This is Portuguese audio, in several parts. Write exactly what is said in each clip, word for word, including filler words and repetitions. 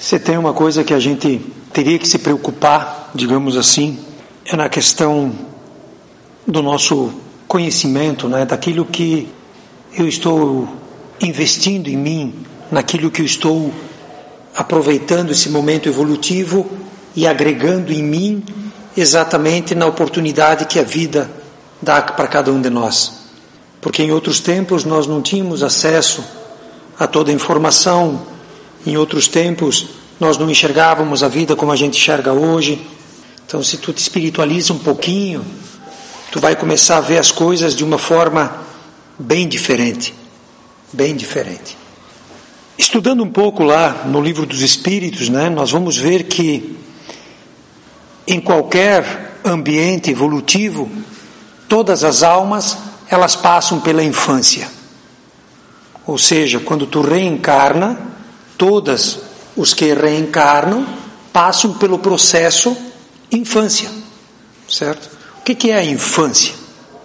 Se tem uma coisa que a gente teria que se preocupar, digamos assim, é na questão do nosso conhecimento, né? Daquilo que eu estou investindo em mim, naquilo que eu estou aproveitando esse momento evolutivo e agregando em mim exatamente na oportunidade que a vida dá para cada um de nós. Porque em outros tempos nós não tínhamos acesso a toda a informação, em outros tempos nós não enxergávamos a vida como a gente enxerga hoje. Então, se tu te espiritualiza um pouquinho, tu vai começar a ver as coisas de uma forma bem diferente, bem diferente. Estudando um pouco lá no Livro dos Espíritos, né, nós vamos ver que em qualquer ambiente evolutivo, todas as almas, elas passam pela infância. Ou seja, quando tu reencarna, todos os que reencarnam passam pelo processo infância, certo? O que, que é a infância?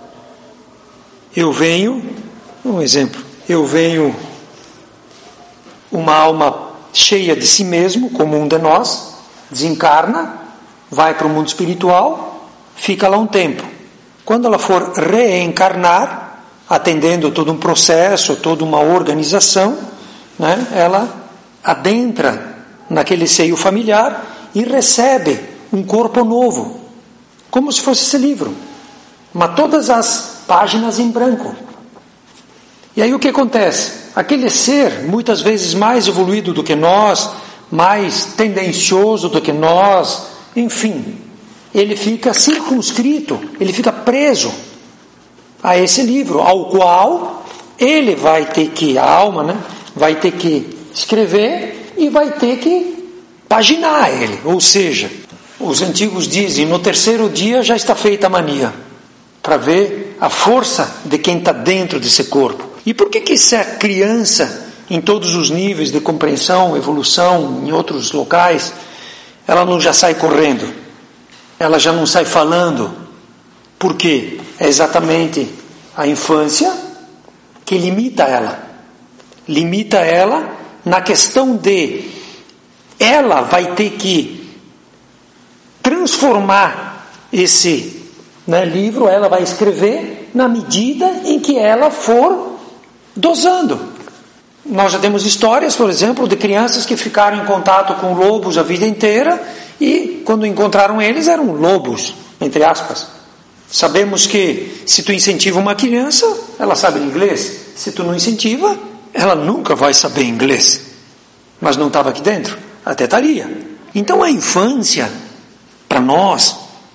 Eu venho, um exemplo, eu venho uma alma cheia de si mesmo, como um de nós, desencarna, vai para o mundo espiritual, fica lá um tempo. Quando ela for reencarnar, atendendo todo um processo, toda uma organização, né, ela adentra naquele seio familiar e recebe um corpo novo, como se fosse esse livro, mas todas as páginas em branco. E aí o que acontece? Aquele ser, muitas vezes mais evoluído do que nós, mais tendencioso do que nós, enfim, ele fica circunscrito, ele fica preso a esse livro, ao qual ele vai ter que, a alma, né, vai ter que escrever e vai ter que paginar ele. Ou seja, os antigos dizem, no terceiro dia já está feita a mania, para ver a força de quem está dentro desse corpo. E por que que essa criança, em todos os níveis de compreensão, evolução, em outros locais, ela não já sai correndo? Ela já não sai falando? Por quê? É exatamente a infância que limita ela. Limita ela na questão de ela vai ter que transformar esse, né, livro, ela vai escrever na medida em que ela for dosando. Nós já temos histórias, por exemplo, de crianças que ficaram em contato com lobos a vida inteira e quando encontraram eles eram lobos, entre aspas. Sabemos que se tu incentiva uma criança, ela sabe inglês. Se tu não incentiva, ela nunca vai saber inglês. Mas não estava aqui dentro? Até estaria. Então a infância, para nós,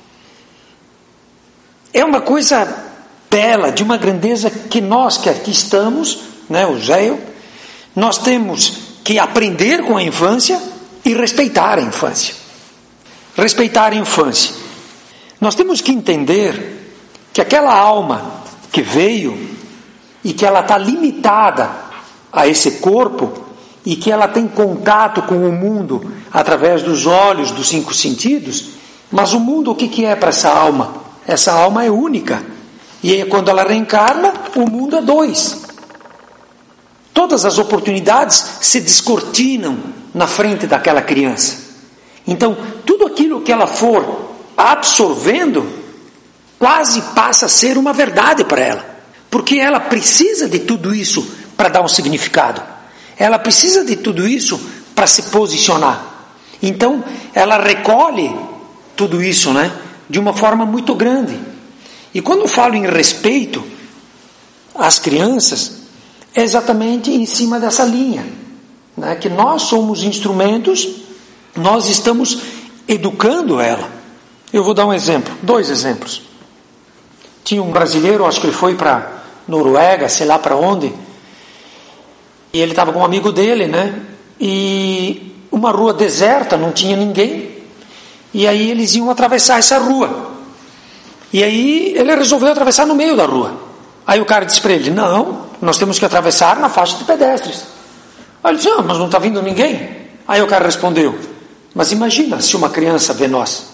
é uma coisa bela, de uma grandeza que nós que aqui estamos, né, o Zé, eu, nós temos que aprender com a infância e respeitar a infância. Respeitar a infância. Nós temos que entender que aquela alma que veio e que ela está limitada a esse corpo e que ela tem contato com o mundo através dos olhos, dos cinco sentidos, mas o mundo, o que, que é para essa alma? Essa alma é única. E aí, quando ela reencarna, o mundo é dois. Todas as oportunidades se descortinam na frente daquela criança. Então, tudo aquilo que ela for absorvendo, quase passa a ser uma verdade para ela. Porque ela precisa de tudo isso para dar um significado. Ela precisa de tudo isso para se posicionar. Então, ela recolhe tudo isso, né, de uma forma muito grande. E quando eu falo em respeito às crianças, é exatamente em cima dessa linha, né, que nós somos instrumentos, nós estamos educando ela. Eu vou dar um exemplo, dois exemplos. Tinha um brasileiro, acho que ele foi para Noruega, sei lá para onde, e ele estava com um amigo dele, né? E uma rua deserta, não tinha ninguém, e aí eles iam atravessar essa rua. E aí ele resolveu atravessar no meio da rua. Aí o cara disse para ele, não, nós temos que atravessar na faixa de pedestres. Aí ele disse, ah, mas não está vindo ninguém. Aí o cara respondeu, mas imagina se uma criança vê nós.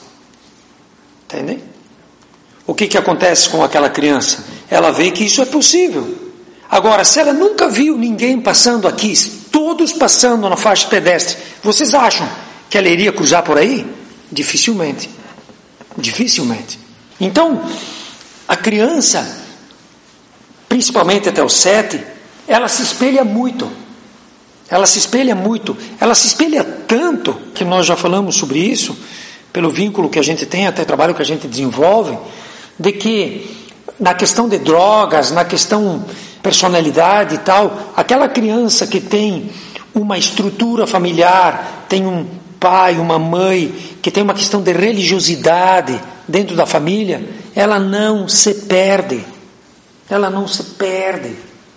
Entendem? O que que acontece com aquela criança? Ela vê que isso é possível. Agora, se ela nunca viu ninguém passando aqui, todos passando na faixa pedestre, vocês acham que ela iria cruzar por aí? Dificilmente. Dificilmente. Então, a criança, principalmente até os sete, ela se espelha muito. Ela se espelha muito. Ela se espelha tanto, que nós já falamos sobre isso, pelo vínculo que a gente tem, até o trabalho que a gente desenvolve, de que na questão de drogas, na questão personalidade e tal, aquela criança que tem uma estrutura familiar, tem um pai, uma mãe, que tem uma questão de religiosidade dentro da família, ela não se perde. Ela não se perde.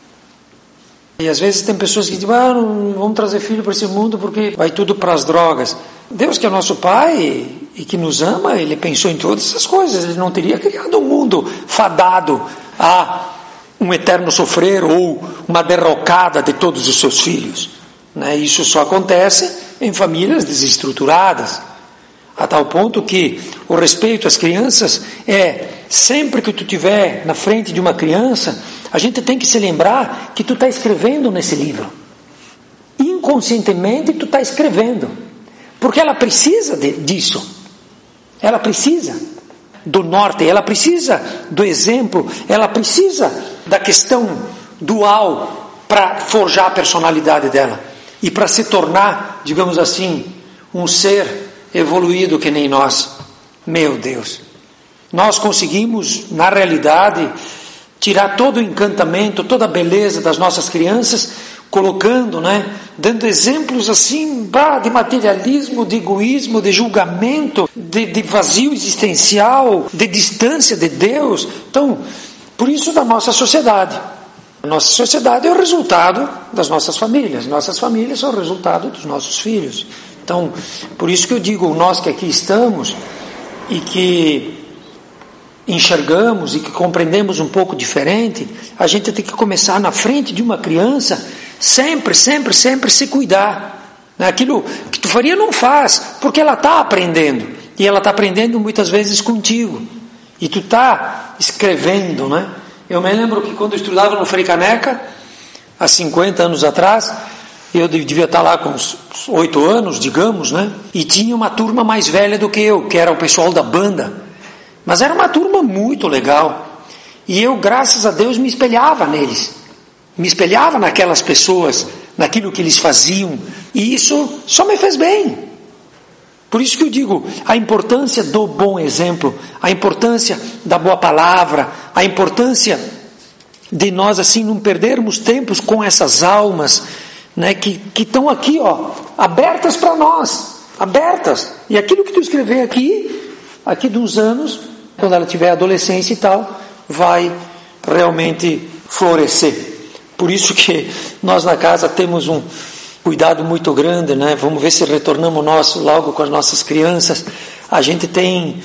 E às vezes tem pessoas que dizem, ah, não vamos trazer filho para esse mundo porque vai tudo para as drogas. Deus, que é nosso Pai e que nos ama, Ele pensou em todas essas coisas. Ele não teria criado um mundo fadado a um eterno sofrer ou uma derrocada de todos os seus filhos. Né? Isso só acontece em famílias desestruturadas, a tal ponto que o respeito às crianças é, sempre que tu estiver na frente de uma criança, a gente tem que se lembrar que tu está escrevendo nesse livro. Inconscientemente tu está escrevendo, porque ela precisa de, disso, ela precisa do norte, ela precisa do exemplo, ela precisa da questão dual para forjar a personalidade dela e para se tornar, digamos assim, um ser evoluído que nem nós. Meu Deus, nós conseguimos, na realidade, tirar todo o encantamento, toda a beleza das nossas crianças, colocando, né, dando exemplos assim, bah, de materialismo, de egoísmo, de julgamento, de, de vazio existencial, de distância de Deus. Então, por isso da nossa sociedade. A nossa sociedade é o resultado das nossas famílias. Nossas famílias são o resultado dos nossos filhos. Então, por isso que eu digo, nós que aqui estamos e que enxergamos e que compreendemos um pouco diferente, a gente tem que começar na frente de uma criança, sempre, sempre, sempre se cuidar. Aquilo que tu faria não faz, porque ela está aprendendo, e ela está aprendendo muitas vezes contigo, e tu está escrevendo, né? Eu me lembro que quando eu estudava no Frei Caneca, há cinquenta anos atrás, eu devia estar lá com uns oito anos, digamos, né? E tinha uma turma mais velha do que eu, que era o pessoal da banda. Mas era uma turma muito legal. E eu, graças a Deus, me espelhava neles. Me espelhava naquelas pessoas, naquilo que eles faziam. E isso só me fez bem. Por isso que eu digo, a importância do bom exemplo, a importância da boa palavra, a importância de nós, assim, não perdermos tempos com essas almas, né, que que estão aqui, ó, abertas para nós, abertas. E aquilo que tu escrever aqui, aqui de uns anos, quando ela tiver adolescência e tal, vai realmente florescer. Por isso que nós na casa temos um cuidado muito grande, né? Vamos ver se retornamos nós logo com as nossas crianças. A gente tem,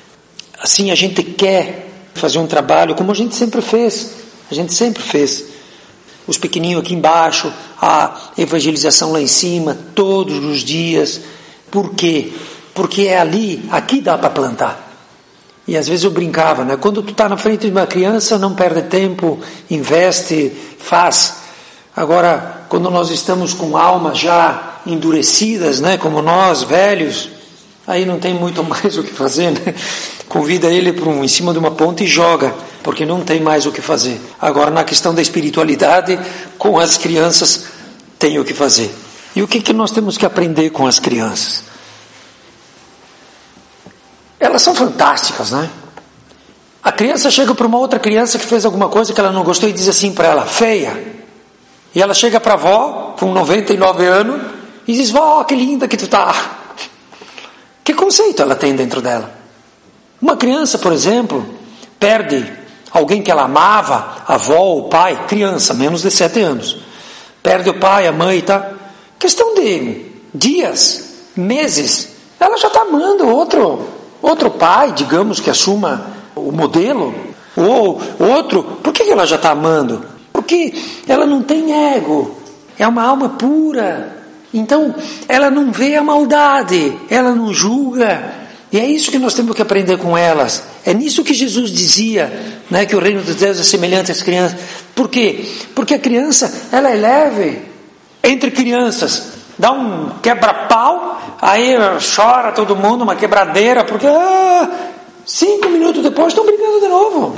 assim, a gente quer fazer um trabalho como a gente sempre fez, a gente sempre fez. Os pequenininhos aqui embaixo, a evangelização lá em cima, todos os dias. Por quê? Porque é ali, aqui dá para plantar. E às vezes eu brincava, né? Quando tu está na frente de uma criança, não perde tempo, investe, faz. Agora, quando nós estamos com almas já endurecidas, né? Como nós, velhos, aí não tem muito mais o que fazer, né? Convida ele para um, em cima de uma ponte e joga, porque não tem mais o que fazer. Agora, na questão da espiritualidade, com as crianças tem o que fazer. E o que, que nós temos que aprender com as crianças? Elas são fantásticas, né? A criança chega para uma outra criança que fez alguma coisa que ela não gostou e diz assim para ela, feia. E ela chega para a avó, com noventa e nove anos, e diz, vó, que linda que tu tá. Que conceito ela tem dentro dela? Uma criança, por exemplo, perde alguém que ela amava, a avó, o pai, criança, menos de sete anos. Perde o pai, a mãe, tá? Questão de dias, meses, ela já está amando outro, outro pai, digamos, que assuma o modelo, ou outro. Por que ela já está amando? Porque ela não tem ego, é uma alma pura. Então, ela não vê a maldade, ela não julga. E é isso que nós temos que aprender com elas. É nisso que Jesus dizia, né, que o reino de Deus é semelhante às crianças. Por quê? Porque a criança, ela é leve entre crianças. Dá um quebra-pau, aí chora todo mundo, uma quebradeira, porque ah, cinco minutos depois estão brigando de novo.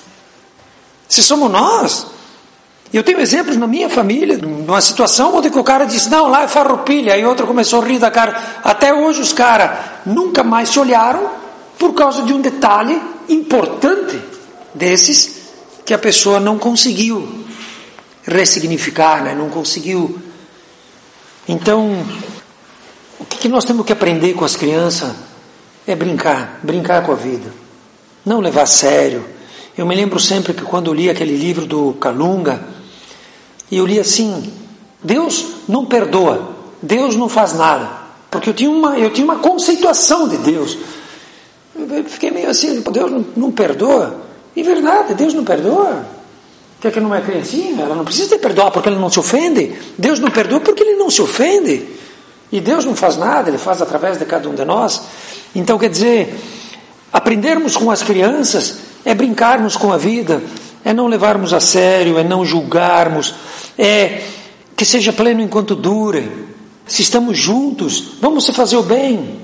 Se somos nós. Eu tenho exemplos na minha família, numa situação onde o cara disse, não, lá é farroupilha, aí outro começou a rir da cara. Até hoje os caras nunca mais se olharam por causa de um detalhe importante desses que a pessoa não conseguiu ressignificar, né? Não conseguiu. Então, o que nós temos que aprender com as crianças é brincar, brincar com a vida, não levar a sério. Eu me lembro sempre que quando eu li aquele livro do Kalunga, e eu li assim, Deus não perdoa, Deus não faz nada, porque eu tinha uma, eu tinha uma conceituação de Deus. Eu fiquei meio assim, Deus não, não perdoa? E verdade, Deus não perdoa? Quer que não é criancinha? Ela não precisa de perdoar porque ele não se ofende. Deus não perdoa porque ele não se ofende. E Deus não faz nada, Ele faz através de cada um de nós. Então, quer dizer, aprendermos com as crianças é brincarmos com a vida, é não levarmos a sério, é não julgarmos, é que seja pleno enquanto dure. Se estamos juntos, vamos se fazer o bem.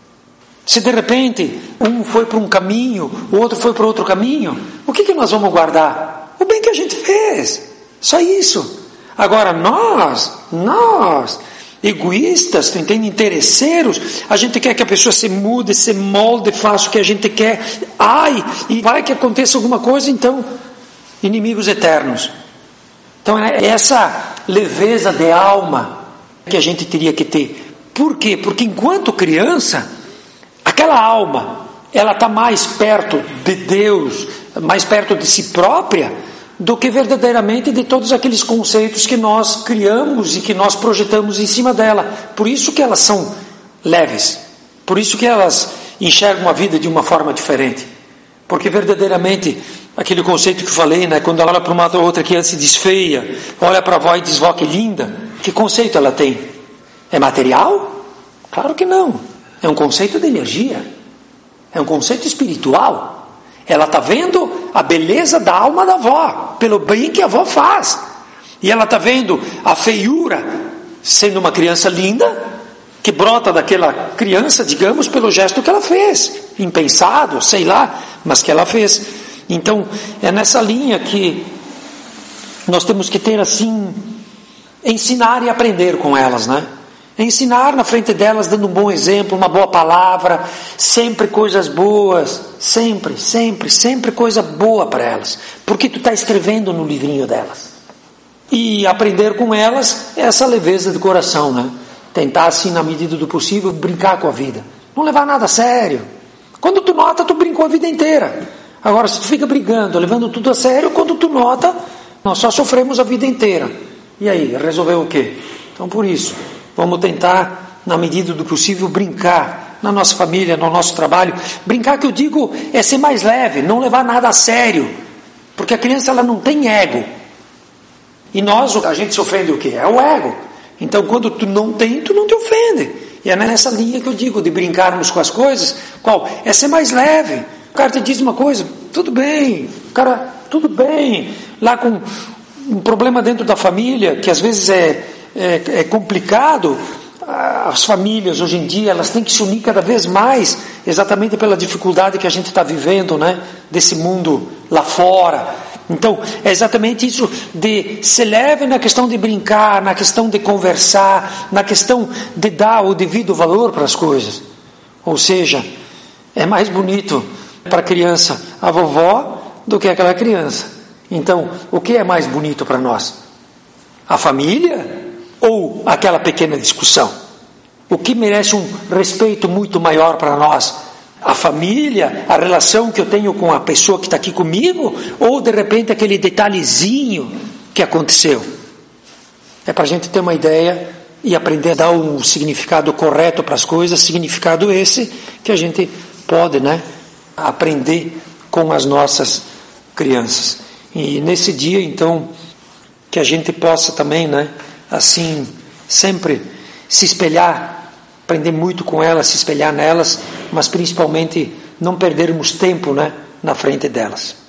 Se de repente um foi para um caminho, o outro foi para outro caminho, o que, que nós vamos guardar? O bem que a gente fez, só isso. Agora nós, nós, egoístas, tu entende, interesseiros, a gente quer que a pessoa se mude, se molde, faça o que a gente quer, ai, e vai que aconteça alguma coisa, então, inimigos eternos. Então é essa leveza de alma que a gente teria que ter. Por quê? Porque enquanto criança, aquela alma, ela está mais perto de Deus, mais perto de si própria, do que verdadeiramente de todos aqueles conceitos que nós criamos e que nós projetamos em cima dela. Por isso que elas são leves, por isso que elas enxergam a vida de uma forma diferente, porque verdadeiramente aquele conceito que eu falei, né, quando ela olha para uma outra criança e diz feia, olha para a avó e diz vó que linda, que conceito ela tem? É material? Claro que não, é um conceito de energia, é um conceito espiritual. Ela está vendo a beleza da alma da avó, pelo bem que a avó faz. E ela está vendo a feiura, sendo uma criança linda, que brota daquela criança, digamos, pelo gesto que ela fez. Impensado, sei lá, mas que ela fez. Então, é nessa linha que nós temos que ter, assim, ensinar e aprender com elas, né? Ensinar na frente delas, dando um bom exemplo, uma boa palavra, sempre coisas boas, sempre, sempre, sempre coisa boa para elas, porque tu está escrevendo no livrinho delas. E aprender com elas é essa leveza de coração, né? Tentar, assim, na medida do possível, brincar com a vida, não levar nada a sério. Quando tu nota, tu brincou a vida inteira. Agora, se tu fica brigando, levando tudo a sério, quando tu nota, nós só sofremos a vida inteira. E aí, resolveu o quê? Então, por isso, vamos tentar, na medida do possível, brincar na nossa família, no nosso trabalho. Brincar, que eu digo, é ser mais leve, não levar nada a sério. Porque a criança, ela não tem ego. E nós, a gente se ofende o quê? É o ego. Então, quando tu não tem, tu não te ofende. E é nessa linha que eu digo, de brincarmos com as coisas. Qual? É ser mais leve. O cara te diz uma coisa, tudo bem. O cara, tudo bem. Lá com um problema dentro da família, que às vezes é... É, é complicado. As famílias hoje em dia, elas têm que se unir cada vez mais, exatamente pela dificuldade que a gente está vivendo, né, desse mundo lá fora. Então é exatamente isso, de ser leve na questão de brincar, na questão de conversar, na questão de dar o devido valor para as coisas. Ou seja, é mais bonito para a criança a vovó do que aquela criança. Então, o que é mais bonito para nós? A família ou aquela pequena discussão? O que merece um respeito muito maior para nós? A família, a relação que eu tenho com a pessoa que está aqui comigo, ou de repente aquele detalhezinho que aconteceu? É para a gente ter uma ideia e aprender a dar um significado correto para as coisas, significado esse que a gente pode, né, aprender com as nossas crianças. E nesse dia, então, que a gente possa também, né, assim, sempre se espelhar, aprender muito com elas, se espelhar nelas, mas principalmente não perdermos tempo, né, na frente delas.